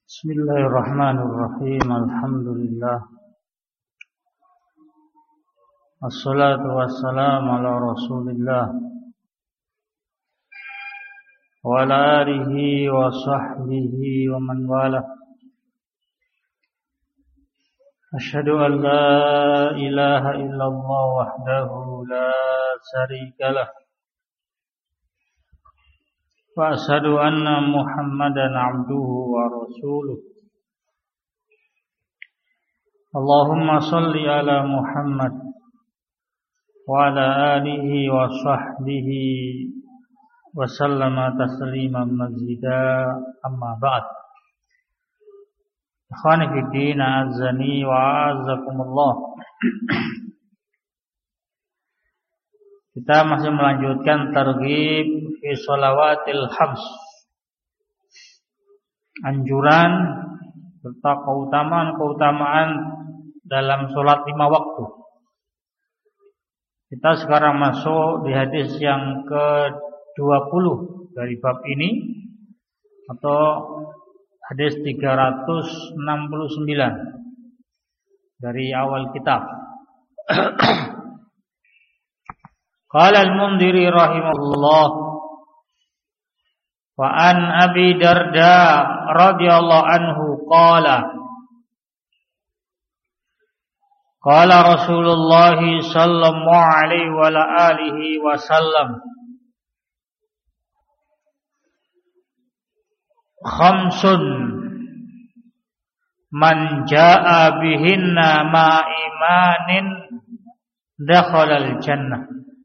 Bismillahirrahmanirrahim. Alhamdulillah. Assalatu wassalamu ala Rasulillah wa ala alihi wa sahbihi wa man wala. Asyhadu an la ilaha illallah wahdahu la syarikalah. Wa asyhadu anna Muhammadan abduhu wa rasuluh. Allahumma shalli ala Muhammad wa ala alihi wa sahbihi wa sallama tasliman mazida, amma ba'd. Ikhwani fid din, azani wa azakumullah. Kita masih melanjutkan targhib fi shalawatil khams, anjuran serta keutamaan dalam sholat 5 waktu. Kita sekarang masuk di hadis yang ke-20 dari bab ini, atau hadis 369 dari awal kitab. Qala al-Mundhiri rahimahullah, wa an Abi Darda radhiyallahu anhu qala Rasulullah sallallahu alaihi wa alihi wasallam, khamsun man jaa bihinna ma imanin dakhala al-jannah.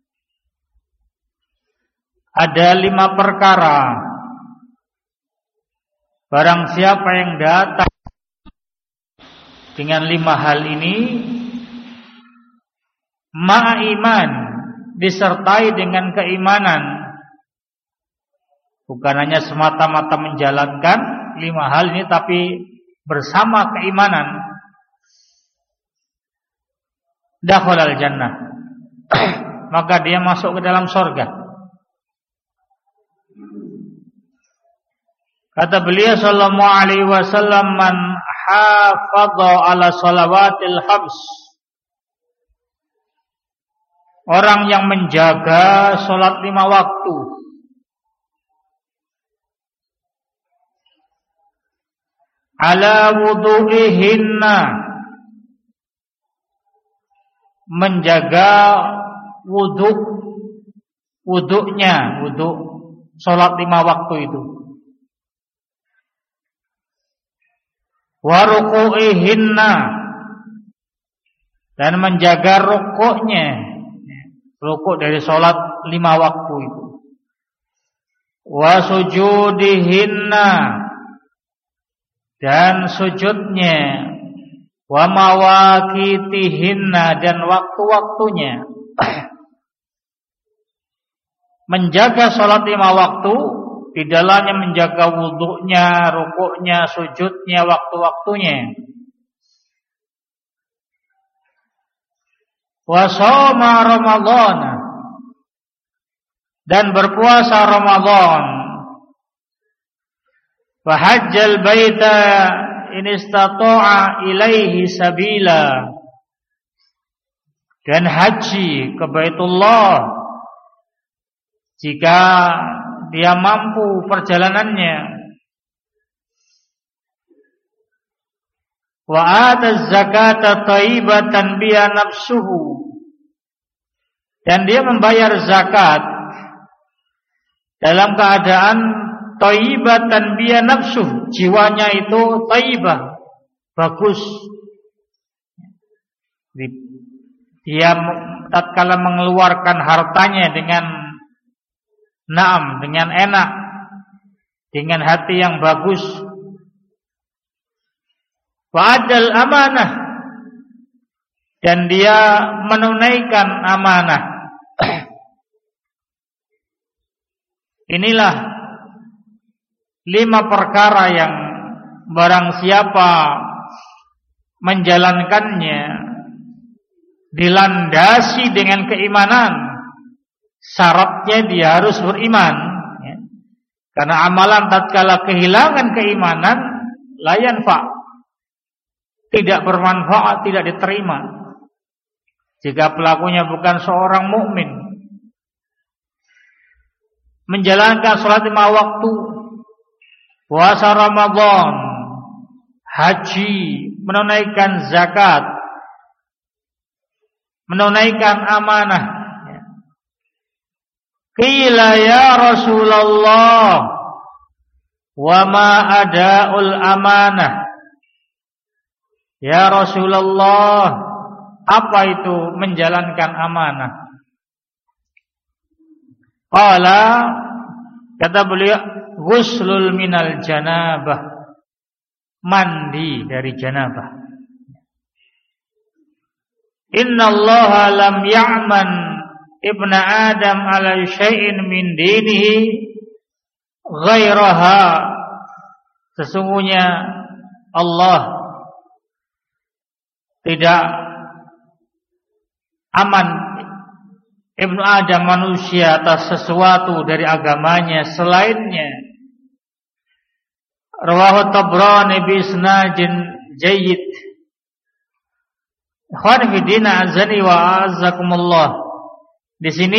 Ada 5 perkara, barang siapa yang datang dengan 5 hal ini, ma'iman, disertai dengan keimanan, bukan hanya semata-mata menjalankan 5 hal ini, tapi bersama keimanan, dakhalal jannah, maka dia masuk ke dalam surga. Kata beliau sallallahu alaihi wasallam, man hafadha ala salawatil khams, orang yang menjaga salat 5 waktu, ala wudu'ihinna, menjaga wuduknya, wuduk salat 5 waktu itu, wa ruku'ihinna, dan menjaga rukuknya, rukuk dari salat 5 waktu itu, wa sujudihinna, dan sujudnya, wa mawaqitihinna, dan waktu-waktunya. Menjaga salat 5 waktu, di dalamnya menjaga wuduknya, rukuknya, sujudnya, waktu-waktunya. Wa shoma Ramadan, dan berpuasa Ramadan. Wa hajjal baita in istata'a ilaihi sabila, dan haji ke Baitullah jika dia mampu perjalanannya. Wa ataz zakata thayyibatan biha nafsuhu, dan dia membayar zakat dalam keadaan thayyibatan biha nafsuhu, jiwanya itu thayyibah, bagus. Dia tatkala mengeluarkan hartanya dengan naam, dengan enak, dengan hati yang bagus. Wa adal amanah, dan dia menunaikan amanah. Inilah 5 perkara yang barang siapa menjalankannya dilandasi dengan keimanan, syaratnya dia harus beriman, ya. Karena amalan tatkala kehilangan keimanan la yanfa, tidak bermanfaat, tidak diterima jika pelakunya bukan seorang mukmin. Menjalankan salat 5 waktu, puasa Ramadan, haji, menunaikan zakat, menunaikan amanah. Qila ya Rasulullah, wa ma ada'ul amanah. Ya Rasulullah, apa itu menjalankan amanah? Qala, kata beliau, ghuslul minal janabah, mandi dari janabah. Innallaha lam ya'man ibna Adam ala syai'in min dinihi ghairaha. Sesungguhnya Allah tidak aman ibnu Adam manusia atas sesuatu dari agamanya selainnya. Rawahu Tabrani bi isnadin jayyid. Ikhwan fillah azani wa azakumullah. Di sini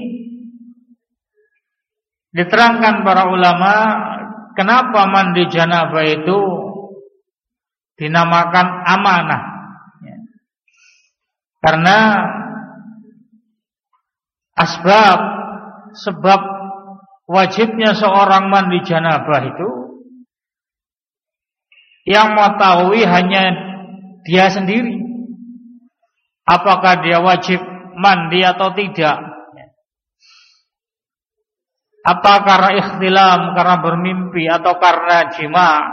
diterangkan para ulama kenapa mandi janabah itu dinamakan amanah. Karena sebab wajibnya seorang mandi janabah itu yang mengetahui hanya dia sendiri. Apakah dia wajib mandi atau tidak? Apa karena ikhtilam, karena bermimpi, atau karena jima?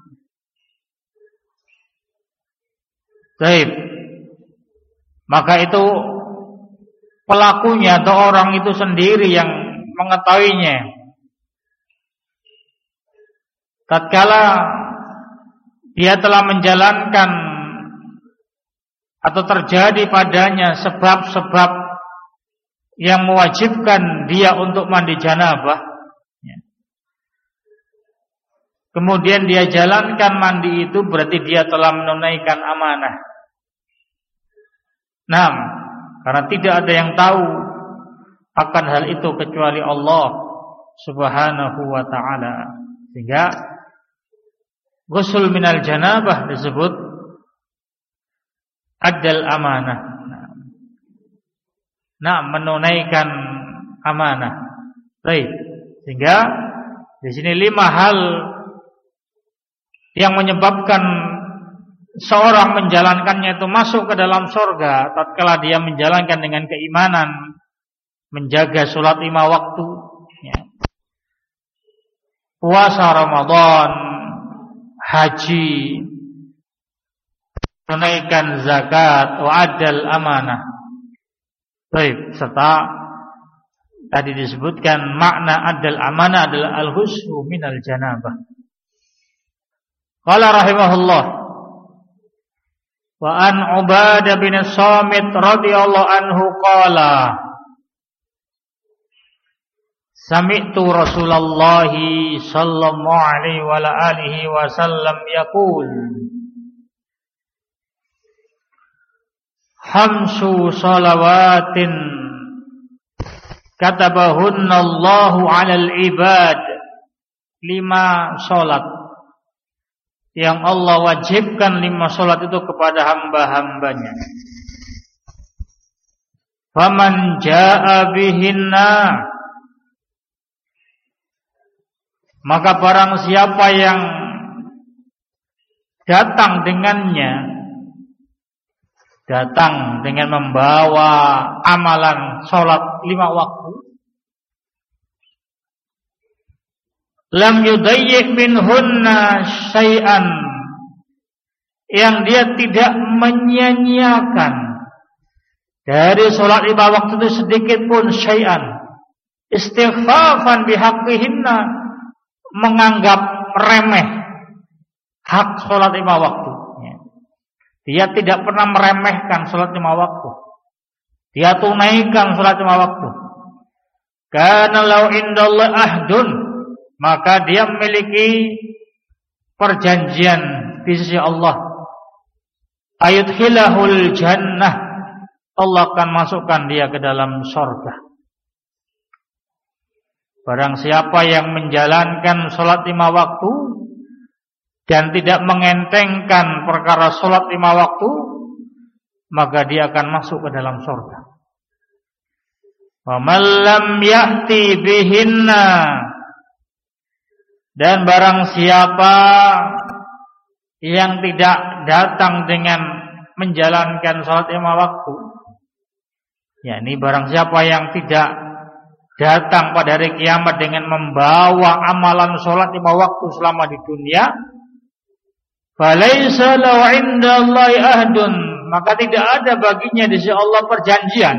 Baik. Maka itu pelakunya atau orang itu sendiri yang mengetahuinya. Tatkala dia telah menjalankan atau terjadi padanya sebab-sebab yang mewajibkan dia untuk mandi janabah, kemudian dia jalankan mandi itu, berarti dia telah menunaikan amanah. Nah, karena tidak ada yang tahu akan hal itu kecuali Allah Subhanahu wa ta'ala. Sehingga ghusl minal janabah disebut adal amanah. Nah, menunaikan amanah. Baik. Sehingga di sini 5 hal yang menyebabkan seorang menjalankannya itu masuk ke dalam surga tatkala dia menjalankan dengan keimanan, menjaga salat 5 waktu, ya. Puasa Ramadan, haji, menunaikan zakat, wa adal amanah. Baik, serta tadi disebutkan makna adal amanah adalah al-husnu minal janabah. Qala rahimahullah, wa an Ubadah bin Samit radhiyallahu anhu qala, sami'tu Rasulullah sallallahu alaihi wa alihi wasallam yaqul, hamsu salawatin katabahunna Allahu 'alal ibad. 5 salat yang Allah wajibkan, 5 salat itu kepada hamba-hambanya. Faman jaa'a bihinna, maka barang siapa yang datang dengannya, datang dengan membawa amalan salat 5 waktu, lam yudayyi' minhunna syai'an, yang dia tidak menyia-nyiakan dari salat 5 waktu itu sedikit pun, syai'an, istighfafan bihaqqihinna, menganggap remeh hak salat 5 waktu. Dia tidak pernah meremehkan salat 5 waktu. Dia tunaikan salat 5 waktu. Kana lau indallahi ahdun, maka dia memiliki perjanjian di sisi Allah, ayudkhilahul jannah, Allah akan masukkan dia ke dalam surga. Barang siapa yang menjalankan sholat 5 waktu dan tidak mengentengkan perkara sholat 5 waktu, maka dia akan masuk ke dalam surga. Wa man lam ya'ti bihinna, dan barang siapa yang tidak datang dengan menjalankan sholat 5 waktu, yakni barang siapa yang tidak datang pada hari kiamat dengan membawa amalan sholat 5 waktu selama di dunia, falaisa lahu 'indallahi ahdun, maka tidak ada baginya di sisi Allah perjanjian.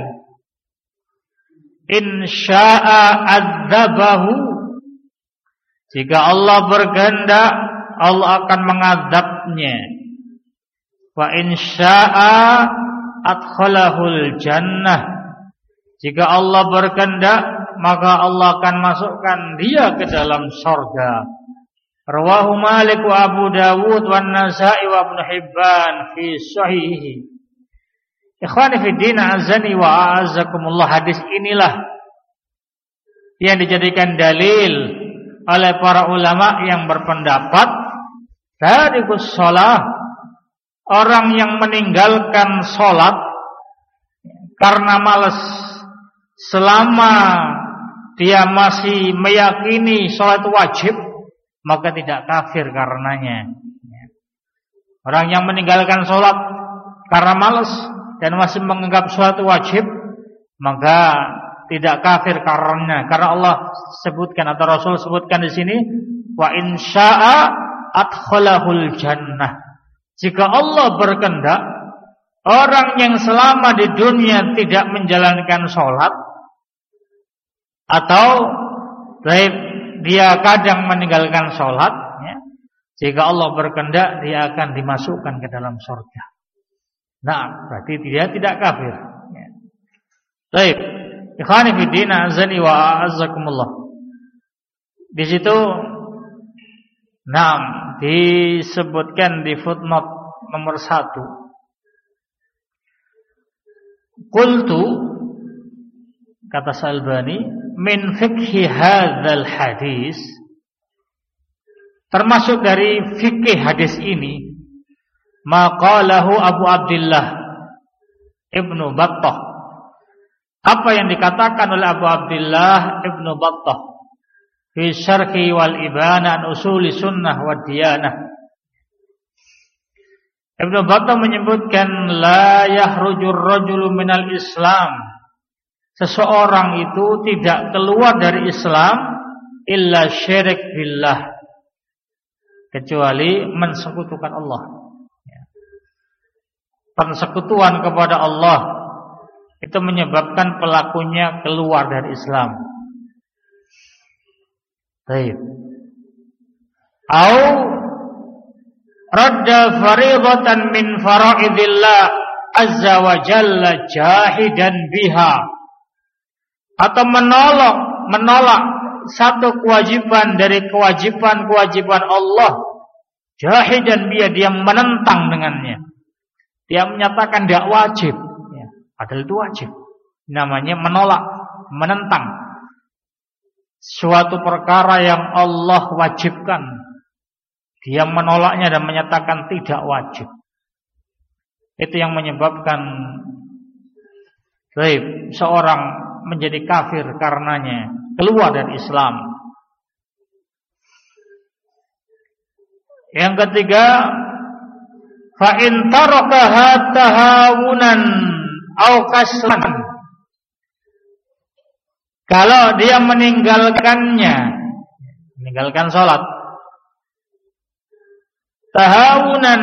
In syaa'a adzabahu, jika Allah berkehendak Allah akan mengazabnya. Wa in syaa'a adkhalahul jannah, jika Allah berkehendak maka Allah akan masukkan dia ke dalam surga. Rawahu Malik wa Abu Dawud wa Nasa'i wa Ibnu Hibban fi sahihihi. Ikhwani fi din, azani wa a'azzakumullah, hadis inilah yang dijadikan dalil oleh para ulama yang berpendapat tarikus shalah, orang yang meninggalkan salat karena malas, selama dia masih meyakini salat wajib, maka tidak kafir karenanya. Orang yang meninggalkan salat karena malas dan masih menganggap salat wajib, maka tidak kafir karena Allah sebutkan atau Rasul sebutkan di sini, wa in syaa'a adkhalahul jannah. Jika Allah berkehendak, orang yang selama di dunia tidak menjalankan salat, atau dia kadang meninggalkan sholat, ya, jika Allah berkehendak dia akan dimasukkan ke dalam surga. Nah, berarti dia tidak kafir. Ya. Baik, ikhwani fiddin, azani wa a'azzakumullah. Di situ, disebutkan di footnote nomor 1. Qultu, kata Salbani, min fikhi hadzal hadis, termasuk dari fikih hadis ini, maqalahu Abu Abdullah Ibnu Battah, apa yang dikatakan oleh Abu Abdullah Ibnu Battah fi syarhi wal ibana an usuli sunnah wa diyanah. Ibnu Battah menyebutkan, la yahrujur rajulu minal Islam, seseorang itu tidak keluar dari Islam illa syirik billah, kecuali mensekutukan Allah. Persekutuan kepada Allah itu menyebabkan pelakunya keluar dari Islam. Baik. Au radda fariidatan min faraidillah azza wa jalla jahidan biha, atau menolak satu kewajiban dari kewajiban Allah, jahidan biha, dia menentang dengannya, dia menyatakan tidak wajib, ya, padahal itu wajib. Namanya menolak, menentang suatu perkara yang Allah wajibkan, dia menolaknya dan menyatakan tidak wajib. Itu yang menyebabkan seorang menjadi kafir karenanya, keluar dari Islam. Yang ketiga, fa in tarakaha tahawunan au kaslan, kalau dia meninggalkan salat tahawunan,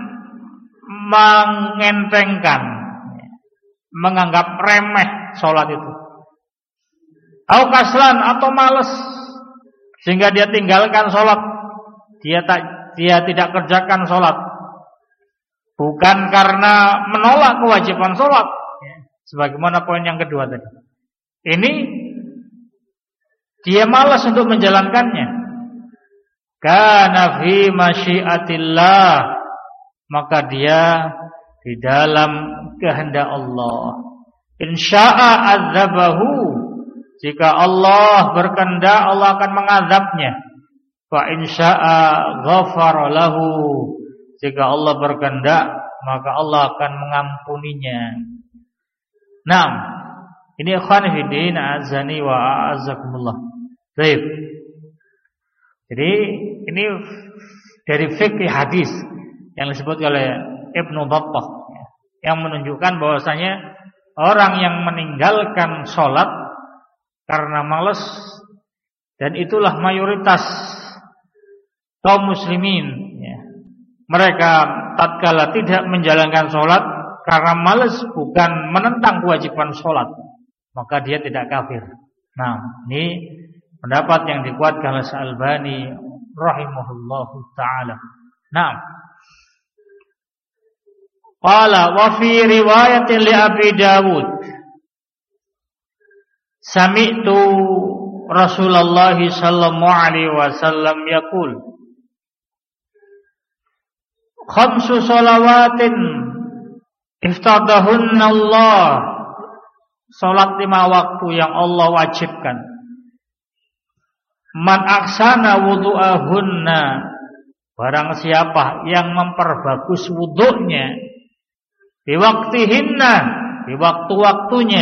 mengentengkan, menganggap remeh salat itu, au kaslan, atau malas sehingga dia tinggalkan salat, dia tidak kerjakan salat, bukan karena menolak kewajiban salat, sebagaimana poin yang kedua tadi. Ini dia malas untuk menjalankannya, kana fi masyiatillah, maka dia di dalam kehendak Allah. Insya'a adzabahu, jika Allah berkehendak Allah akan mengazabnya. Fa insya'a ghafara lahu, jika Allah berkehendak maka Allah akan mengampuninya. Naam. Ini ikhwan fillah azani wa a'azzakumullah. Baik. Jadi ini dari fikih hadis yang disebut oleh Ibnu Battah, yang menunjukkan bahwasanya orang yang meninggalkan sholat karena malas, dan itulah mayoritas kaum muslimin, mereka tatkala tidak menjalankan sholat karena malas, bukan menentang kewajiban sholat, maka dia tidak kafir. Nah, ini pendapat yang dikuatkan oleh Al-Albani rahimahullahu taala. Nah, qala wa fi riwayatin li Abi Dawud, sami'tu Rasulullah sallallahu alaihi wasallam yaqul, khamsu shalawatin iftadahunna Allah, salat 5 waktu yang Allah wajibkan. Man aksana wudu'ahunna, barang siapa yang memperbagus wudunya, di waktihinna, di waktu-waktunya,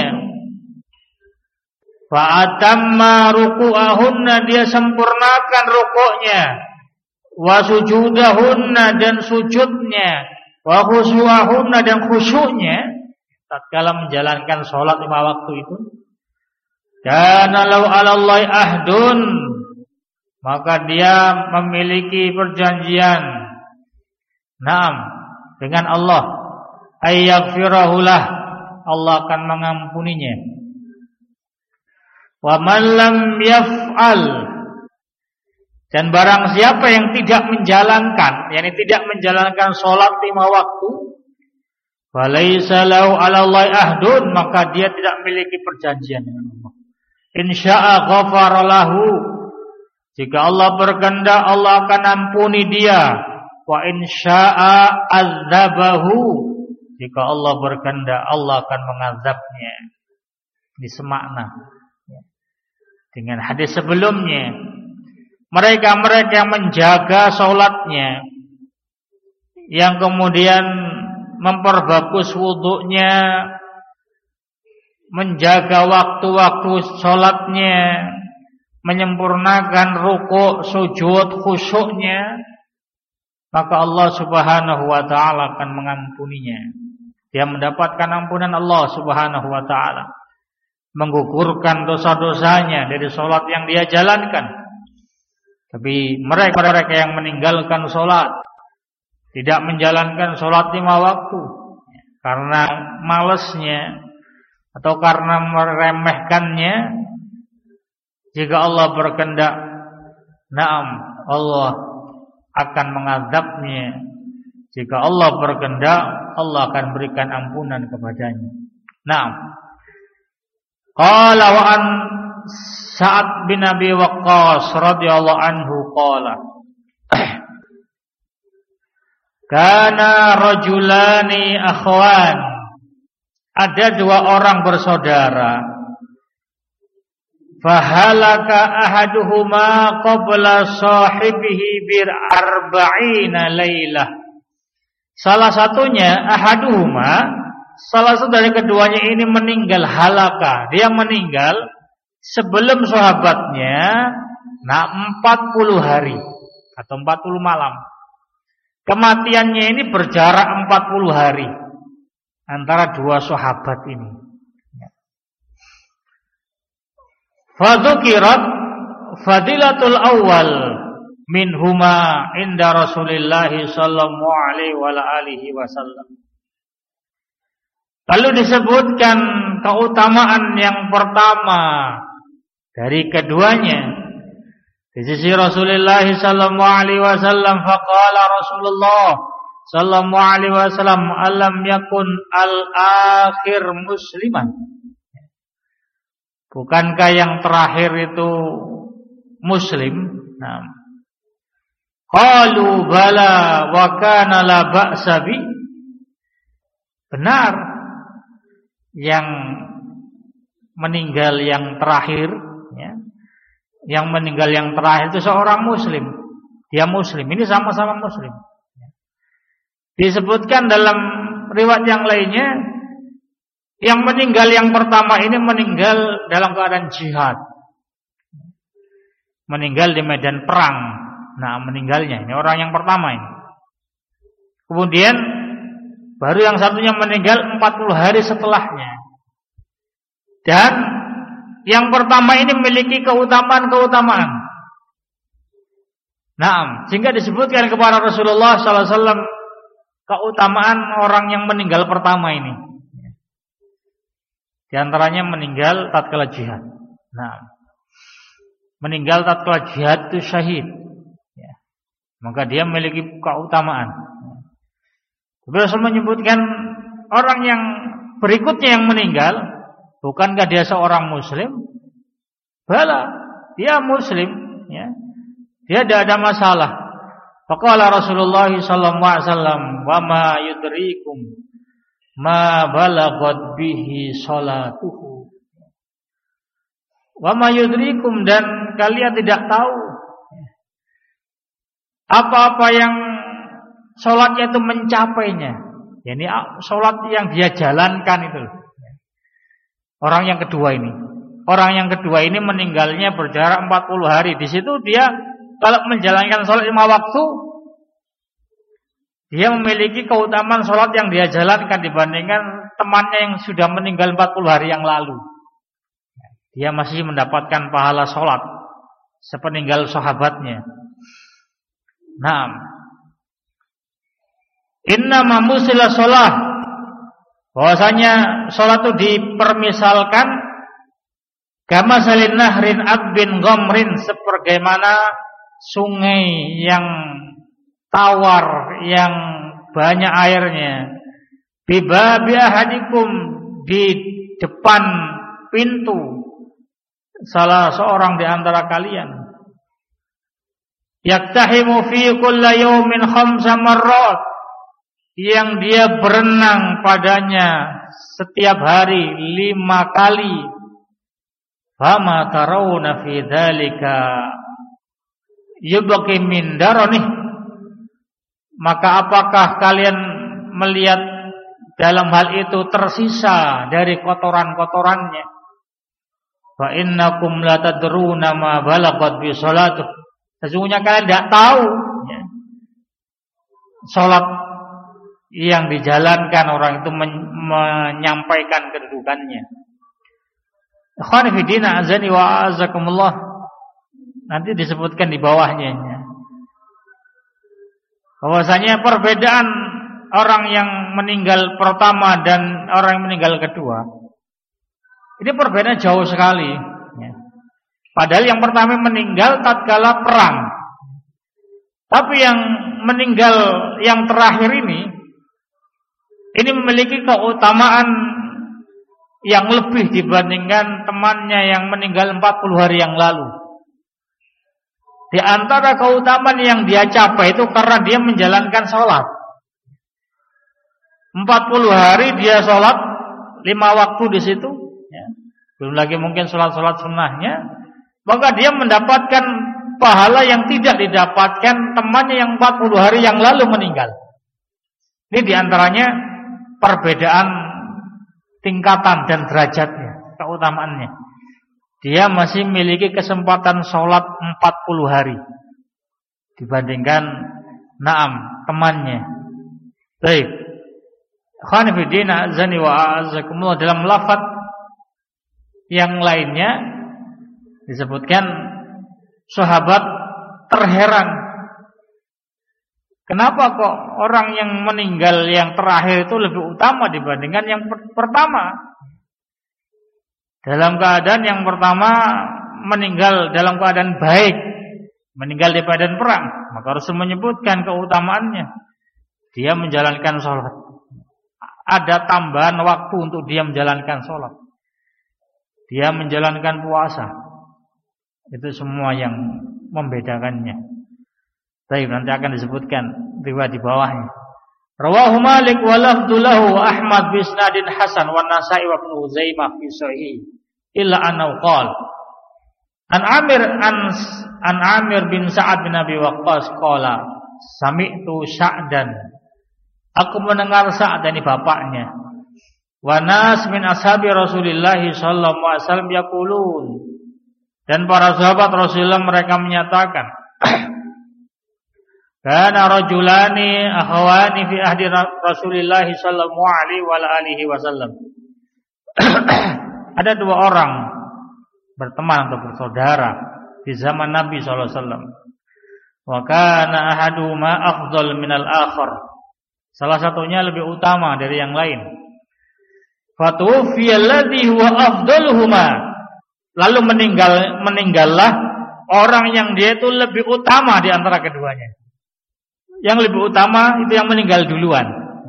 fa'atamma ruku'ahunna, dia sempurnakan rukuknya, wa sujudahunna, dan sujudnya, wa khusyu'ahunna, dan khusyuknya tatkala menjalankan sholat 5 waktu itu, kana lau 'alallahi ahdun, maka dia memiliki perjanjian, naam, dengan Allah, ayyaghfirahulah, Allah akan mengampuninya. Wa man lam yaf'al, dan barang siapa yang tidak menjalankan, yakni tidak menjalankan sholat 5 waktu, falaisa lahu 'alallahi ahdun, maka dia tidak memiliki perjanjian dengan Allah. Insya'a ghafara lahu, jika Allah berkehendak Allah akan ampuni dia. Wa insya'a adzabahu, jika Allah berkehendak Allah akan mengazabnya. Ini semakna dengan hadis sebelumnya. Mereka-mereka yang menjaga sholatnya, yang kemudian memperbagus wudunya, menjaga waktu-waktu sholatnya, menyempurnakan rukuk, sujud, khusyuknya, maka Allah subhanahu wa ta'ala akan mengampuninya. Dia mendapatkan ampunan Allah subhanahu wa ta'ala, menggugurkan dosa-dosanya dari sholat yang dia jalankan. Tapi mereka yang meninggalkan sholat, tidak menjalankan sholat 5 waktu, karena malasnya atau karena meremehkannya, jika Allah berkehendak, naam, Allah akan mengazabnya. Jika Allah berkehendak, Allah akan berikan ampunan kepadanya. Naam. Qala wa an Sa'ad bin Abi Waqqas radhiyallahu anhu qala, kana rajulani akhwan, ada 2 orang bersaudara. Fahalaka ahaduhuma qabla sahibihi bir arba'ina lailah. Salah satunya, ahaduhuma, salah satu dari keduanya ini meninggal, halaka, dia meninggal sebelum sahabatnya 40 hari atau 40 malam. Kematiannya ini berjarak 40 hari antara 2 sahabat ini. Fadzukirat fadilatul awal minhuma inda Rasulillah sallallahu alaihi wasallam. Lalu disebutkan keutamaan yang pertama dari keduanya di sisi Rasulullah sallallahu alaihi wasallam. Faqala Rasulullah sallallahu alaihi wasallam, alam yakun al-akhir musliman, bukankah yang terakhir itu muslim? Nah, Qalu bala wa kana la ba'sa bi. Benar, yang meninggal yang terakhir, ya, yang meninggal yang terakhir itu seorang muslim. Dia muslim, ini sama-sama muslim. Disebutkan dalam riwayat yang lainnya, yang meninggal yang pertama ini meninggal dalam keadaan jihad, meninggal di medan perang. Nah, meninggalnya ini orang yang pertama ini. Kemudian baru yang satunya meninggal 40 hari setelahnya. Dan yang pertama ini memiliki keutamaan-keutamaan. Nah, sehingga disebutkan kepada Rasulullah SAW keutamaan orang yang meninggal pertama ini. Di antaranya meninggal tatkala jihad. Nah, meninggal tatkala jihad itu syahid. Maka dia memiliki keutamaan. Rasul menyebutkan orang yang berikutnya yang meninggal, bukankah dia seorang muslim? Bala, dia muslim, ya. Dia tidak ada masalah. Faqala Rasulullah sallallahu alaihi wasallam, "Wa ma yudrikum ma balaghat bihi salatuhu." Wa ma yudrikum, dan kalian tidak tahu apa-apa yang sholatnya itu mencapainya. Yani sholat yang dia jalankan itu. Orang yang kedua ini. Orang yang kedua ini meninggalnya berjarak 40 hari. Di situ dia kalau menjalankan sholat 5 waktu, dia memiliki keutamaan sholat yang dia jalankan dibandingkan temannya yang sudah meninggal 40 hari yang lalu. Dia masih mendapatkan pahala sholat sepeninggal sahabatnya. Naam. Innama musila sholat, bahwasanya sholat itu dipermisalkan kama salin nahrin abin ghamrin, sebagaimana sungai yang tawar yang banyak airnya, bibabi ahadikum, di depan pintu salah seorang di antara kalian, yaktahimu fi kulli yawmin 5 marrat, yang dia berenang padanya setiap hari 5 kali. Fama tarawna fi dzalika yubqi min darani, maka apakah kalian melihat dalam hal itu tersisa dari kotoran-kotorannya? Fa innakum la tadruna ma balaghat bi salatuh, sesungguhnya kalian tidak tahu, ya, salat yang dijalankan orang itu menyampaikan kedudukannya. Ikhwan fillah azani wa azakumullah, nanti disebutkan di bawahnya, ya, bahwasanya perbedaan orang yang meninggal pertama dan orang yang meninggal kedua ini perbedaan jauh sekali, ya. Padahal yang pertama meninggal tatkala perang, tapi yang meninggal yang terakhir ini memiliki keutamaan yang lebih dibandingkan temannya yang meninggal 40 hari yang lalu. Di antara keutamaan yang dia capai itu karena dia menjalankan sholat 40 hari, dia sholat 5 waktu di situ, ya. Belum lagi mungkin sholat-sholat sunnahnya, maka dia mendapatkan pahala yang tidak didapatkan temannya yang 40 hari yang lalu meninggal. Ini diantaranya perbedaan tingkatan dan derajatnya, keutamaannya. Dia masih memiliki kesempatan sholat 40 hari dibandingkan temannya. Baik, khonifidina azani wa azakumullah, dalam lafaz yang lainnya disebutkan sahabat terheran, kenapa kok orang yang meninggal yang terakhir itu lebih utama dibandingkan yang pertama? Dalam keadaan yang pertama meninggal dalam keadaan baik, meninggal di medan perang, maka Rasul menyebutkan keutamaannya. Dia menjalankan sholat, ada tambahan waktu untuk dia menjalankan sholat, dia menjalankan puasa. Itu semua yang membedakannya. Baik, nanti akan disebutkan riwayat di bawahnya. Rawahu Malik wa lafdhu lahu wa Ahmad bi isnadin hasan wa Nasa'i wa Ibnu Huzaimah fi sahih illa annahu qala an Amir bin Sa'ad bin Abi Waqqas qala sami'tu Sa'dan, aku mendengar Sa'd, ini bapaknya, wa nas min ashabi Rasulillah sallallahu alaihi wasallam yaqulun, dan para sahabat Rasulullah mereka menyatakan kana rajulani akhawani fi ahdi Rasulillah sallallahu alaihi wasallam. Ada dua orang berteman atau bersaudara di zaman Nabi sallallahu alaihi wasallam. Wa kana ahaduhuma afdal minal akhar. Salah satunya lebih utama dari yang lain. Fatufiya alladhi huwa afdaluhuma. Lalu meninggallah orang yang dia itu lebih utama di antara keduanya. Yang lebih utama itu yang meninggal duluan.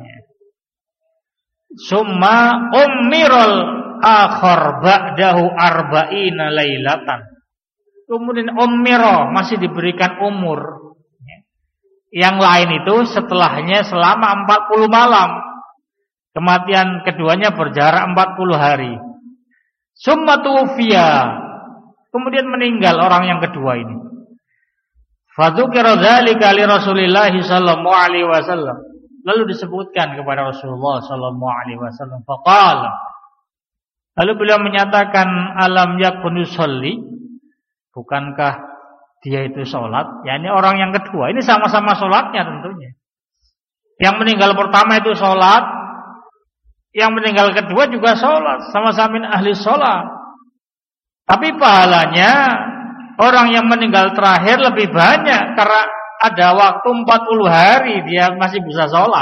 Summa ummiral akhar ba'dahu arba'ina lailatan. Kemudian ummiro, masih diberikan umur. Yang lain itu setelahnya selama 40 malam. Kematian keduanya berjarak 40 hari. Summa tufiya. Kemudian meninggal orang yang kedua ini. Fadzukira dzalika li Rasulillah sallallahu alaihi wasallam. Lalu disebutkan kepada Rasulullah sallallahu alaihi wasallam. Faqala. Lalu beliau menyatakan, alam yakun yusalli? Bukankah dia itu salat? Yani orang yang kedua. Ini sama-sama salatnya tentunya. Yang meninggal pertama itu salat, yang meninggal kedua juga salat, sama-sama ahli salat. Tapi pahalanya orang yang meninggal terakhir lebih banyak karena ada waktu 40 hari dia masih bisa sholat.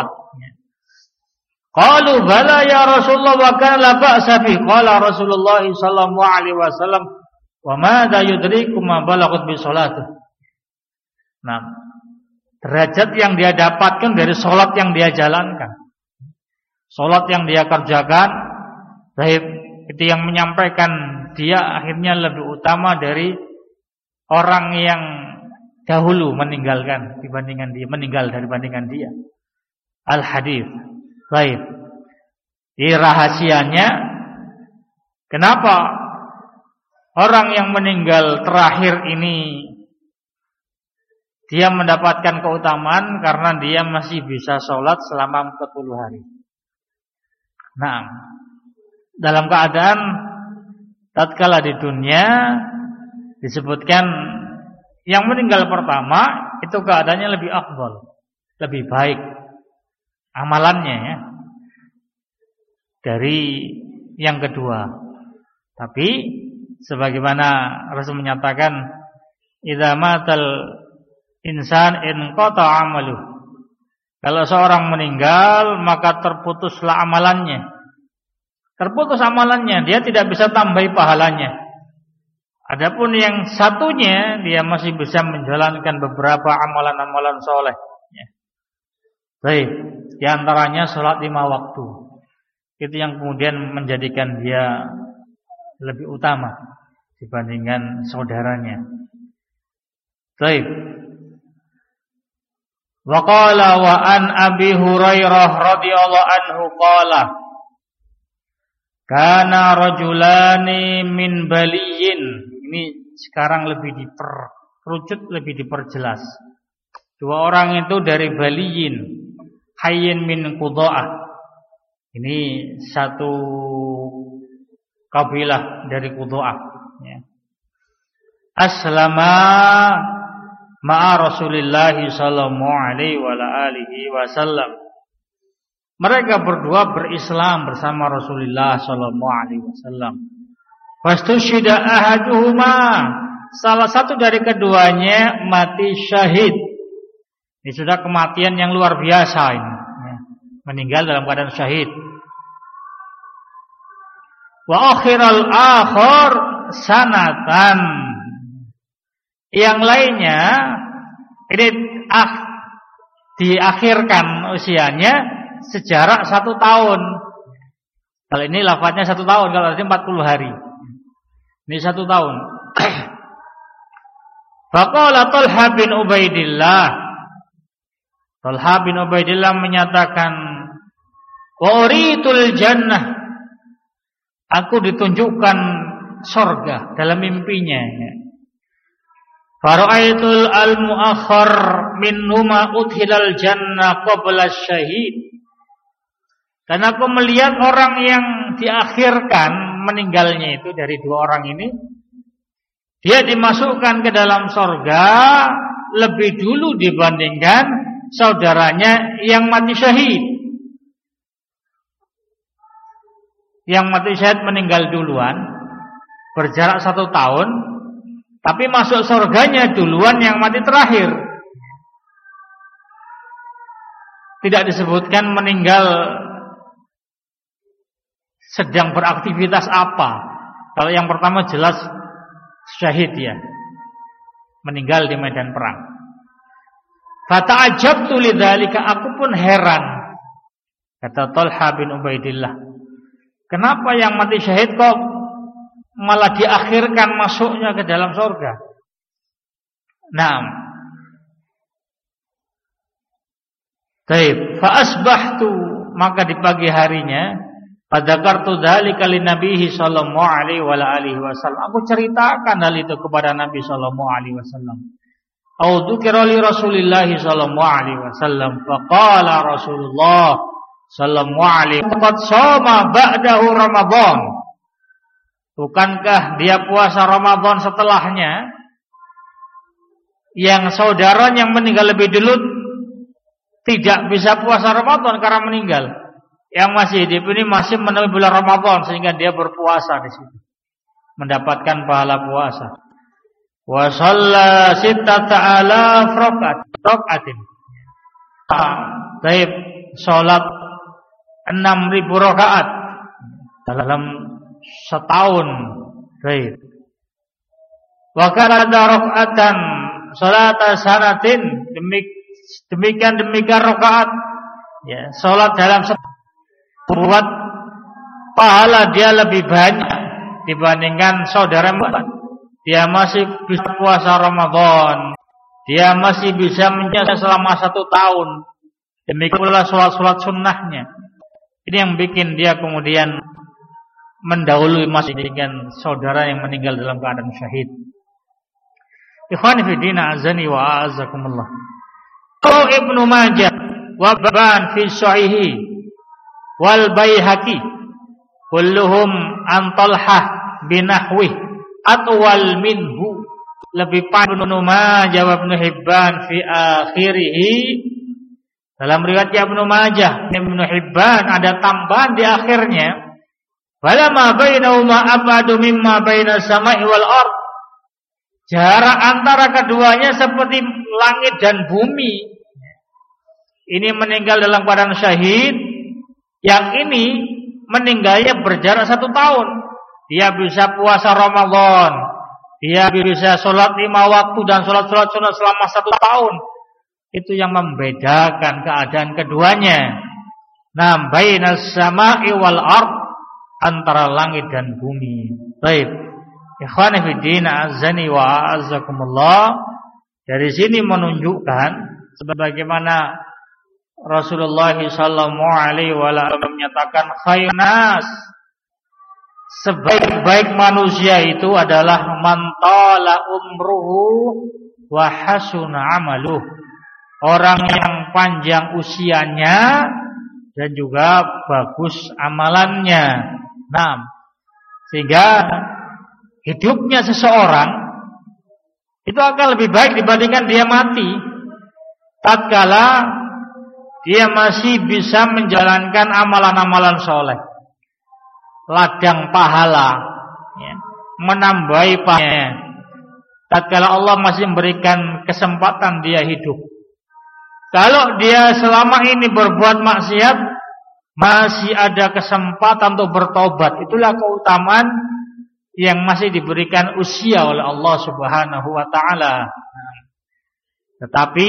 Qalu bala ya Rasulullah wa kana la ba'sa bih. Qala Rasulullah sallallahu alaihi wasallam wa madza yudrikum ma balagat bi sholati. Nah, derajat yang dia dapatkan dari sholat yang dia jalankan, sholat yang dia kerjakan, baik itu yang menyampaikan dia akhirnya lebih utama dari orang yang dahulu meninggalkan dibandingkan dia, meninggal dibandingkan dia. Al-hadis. Baik. Ini rahasianya kenapa orang yang meninggal terakhir ini dia mendapatkan keutamaan karena dia masih bisa sholat selama 40 hari. Nah, dalam keadaan tatkala di dunia disebutkan yang meninggal pertama itu keadaannya lebih afdal, lebih baik amalannya ya, dari yang kedua. Tapi sebagaimana Rasul menyatakan, idza matal insan inqata amaluh. Kalau seorang meninggal maka terputuslah amalannya. Terputus amalannya, dia tidak bisa tambahi pahalanya. Adapun yang satunya dia masih bisa menjalankan beberapa amalan-amalan soleh. Baik, di antaranya sholat 5 waktu. Itu yang kemudian menjadikan dia lebih utama dibandingkan saudaranya. Baik. Wa qala wa an Abi Hurairah radhiyallahu anhu qala kana rajulani min baliyin. Ini sekarang lebih diperkerucut, lebih diperjelas. 2 orang itu dari baliyin, hayyin min Qudha'ah. Ini satu kabilah dari Qudha'ah ya. Aslama ma'a Rasulillah sallallahu alaihi wa alihi wasallam. Mereka berdua berislam bersama Rasulullah sallallahu alaihi wasallam. Fastushida ahaduhuma, salah satu dari keduanya mati syahid. Ini sudah kematian yang luar biasa ini ya. Meninggal dalam keadaan syahid. Wa akhiral akhir sanatan. Yang lainnya ini diakhirkan usianya sejarak 1 tahun. Kalau ini lafadznya 1 tahun, kalau artinya 40 hari. Ini 1 tahun. Faqala Talha bin Ubaidillah, Talha bin Ubaidillah menyatakan, wa uritul jannah, aku ditunjukkan surga dalam mimpinya. Fara'aitul al-mu'akhkhar minhuma udkhilal jannah qabla syahid. Dan aku melihat orang yang diakhirkan meninggalnya itu dari dua orang ini, dia dimasukkan ke dalam surga lebih dulu dibandingkan saudaranya yang mati syahid. Yang mati syahid meninggal duluan, berjarak 1 tahun, tapi masuk surganya duluan yang mati terakhir. Tidak disebutkan meninggal sedang beraktivitas apa. Kalau yang pertama jelas syahid ya, meninggal di medan perang. Fata'ajabtu lidzalika, aku pun heran. Kata Talha bin Ubaidillah, kenapa yang mati syahid kok malah diakhirkan masuknya ke dalam surga? Naam. Baik, fa asbahtu, maka di pagi harinya padzakartu dzalika linnabihi sallallahu alaihi wasallam. Aku ceritakan hal itu kepada Nabi sallallahu alaihi wasallam. Au dzikra li Rasulillah sallallahu alaihi wasallam, faqala Rasulullah sallallahu alaihi wasallam, qad shoma ba'dahu Ramadan. Bukankah dia puasa Ramadan setelahnya? Yang saudara yang meninggal lebih dulu tidak bisa puasa Ramadan karena meninggal. Yang masih hidup ini masih menemui bulan Ramadan sehingga dia berpuasa di situ, mendapatkan pahala puasa. Wa shalla 6,000 rakaatin. Baik, salat 6.000 rakaat dalam setahun. Baik. Wa kana rakaatan salata sanatin, demikian rakaat ya, salat dalam buat pahala dia lebih banyak dibandingkan saudara. Dia masih bisa puasa Ramadan, dia masih bisa menjaga selama 1 tahun. Demikian pula sholat sunnahnya. Ini yang bikin dia kemudian mendahului masih dengan saudara yang meninggal dalam keadaan syahid. Ikhwani fi din, azani wa azakumullah. Qala Ibnu Majah wa Ban fi Sahihi wal Baihaqi kulluhum an Talhah binahwi atwal minhu, lebih panjang Ibnu Majah wa Ibnu Hibban fi akhirih. Dalam riwayat Ibnu Majah, Ibnu Hibban ada tambahan di akhirnya, "Falamma bainahuma abadu mimma bainas sama'i wal ard." Jarak antara keduanya seperti langit dan bumi. Ini meninggal dalam keadaan syahid, yang ini meninggalnya berjarak 1 tahun. Dia bisa puasa Ramadan, dia bisa sholat 5 waktu dan sholat sunat selama 1 tahun. Itu yang membedakan keadaan keduanya. Nah, bainas sama'i wal ard, antara langit dan bumi. Baik, ikhwani fi din, azani wa azakumullah. Dari sini menunjukkan sebagaimana Rasulullah sallallahu alaihi wasallam menyatakan, khairun nas, sebaik-baik manusia itu adalah man tala umruhu wa hasuna amaluh, orang yang panjang usianya dan juga bagus amalannya. Nah, sehingga hidupnya seseorang itu akan lebih baik dibandingkan dia mati, tatkala dia masih bisa menjalankan amalan-amalan soleh, ladang pahala ya, menambahi pahalanya, tatkala Allah masih memberikan kesempatan dia hidup. Kalau dia selama ini berbuat maksiat, masih ada kesempatan untuk bertobat. Itulah keutamaan yang masih diberikan usia oleh Allah Subhanahu wa taala. Tetapi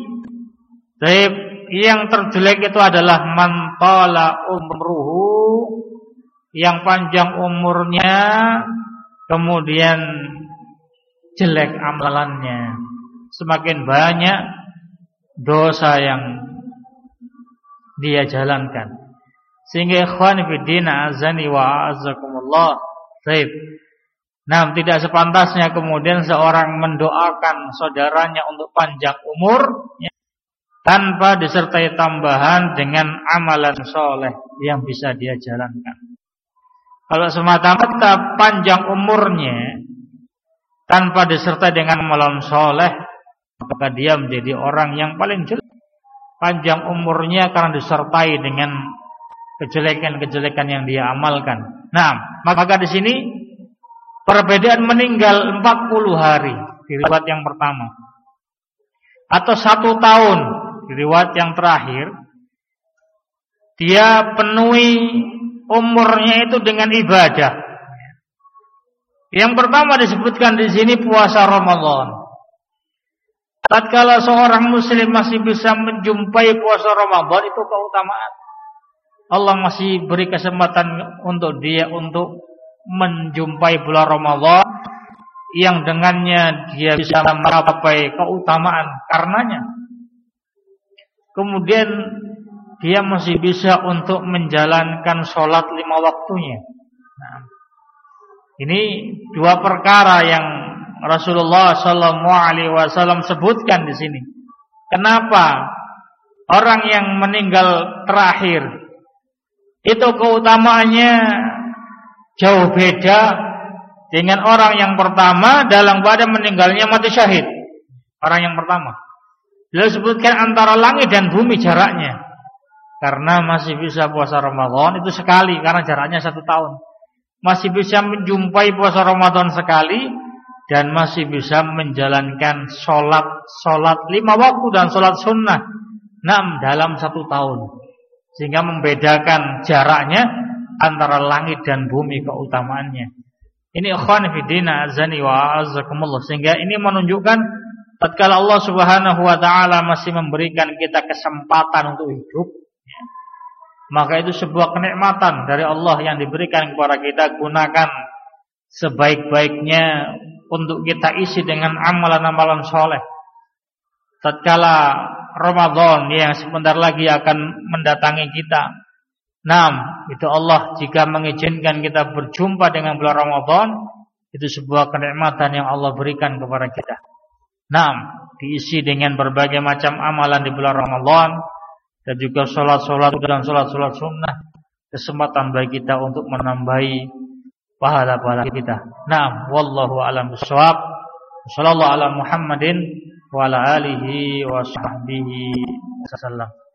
yang terjelek itu adalah man tala umruhu, yang panjang umurnya kemudian jelek amalannya. Semakin banyak dosa yang dia jalankan. Sehingga ikhwan fillah azani wa azakumullah. Baik. Nah, tidak sepantasnya kemudian seorang mendoakan saudaranya untuk panjang umur ya, tanpa disertai tambahan dengan amalan soleh yang bisa dia jalankan. Kalau semata-mata panjang umurnya tanpa disertai dengan amalan soleh, maka dia menjadi orang yang paling jelek. Panjang umurnya karena disertai dengan kejelekan-kejelekan yang dia amalkan. Nah, maka di sini perbedaan meninggal 40 hari di riwayat yang pertama, atau 1 tahun di riwayat yang terakhir, dia penuhi umurnya itu dengan ibadah. Yang pertama disebutkan di sini puasa Ramadan. Tatkala seorang muslim masih bisa menjumpai puasa Ramadan, itu keutamaan. Allah masih beri kesempatan untuk dia untuk menjumpai bulan Ramadan yang dengannya dia bisa merapai keutamaan karenanya. Kemudian dia masih bisa untuk menjalankan sholat 5 waktunya. Nah, ini 2 perkara yang Rasulullah SAW sebutkan di sini. Kenapa orang yang meninggal terakhir itu keutamaannya jauh beda dengan orang yang pertama dalam keadaan meninggalnya mati syahid. Orang yang pertama, beliau sebutkan antara langit dan bumi jaraknya, karena masih bisa puasa Ramadan itu sekali, karena jaraknya 1 tahun. Masih bisa menjumpai puasa Ramadan sekali, dan masih bisa menjalankan sholat 5 waktu dan sholat sunnah 6 dalam 1 tahun. Sehingga membedakan jaraknya antara langit dan bumi keutamaannya. Ini ikhwan fillah azani wa azakumullah. Sehingga ini menunjukkan tatkala Allah Subhanahu wa taala masih memberikan kita kesempatan untuk hidup, ya, maka itu sebuah kenikmatan dari Allah yang diberikan kepada kita. Gunakan sebaik-baiknya untuk kita isi dengan amalan-amalan soleh. Tatkala Ramadan yang sebentar lagi akan mendatangi kita, nah, itu Allah jika mengizinkan kita berjumpa dengan bulan Ramadan, itu sebuah kenikmatan yang Allah berikan kepada kita. Nah, diisi dengan berbagai macam amalan di bulan Ramadan, dan juga sholat-sholat dan sholat-sholat sunnah. Kesempatan bagi kita untuk menambahi pahala-pahala kita. Nah, wallahu a'lam bishawab. Sallallahu ala Muhammadin wa ala alihi wa sahbihi wasallam.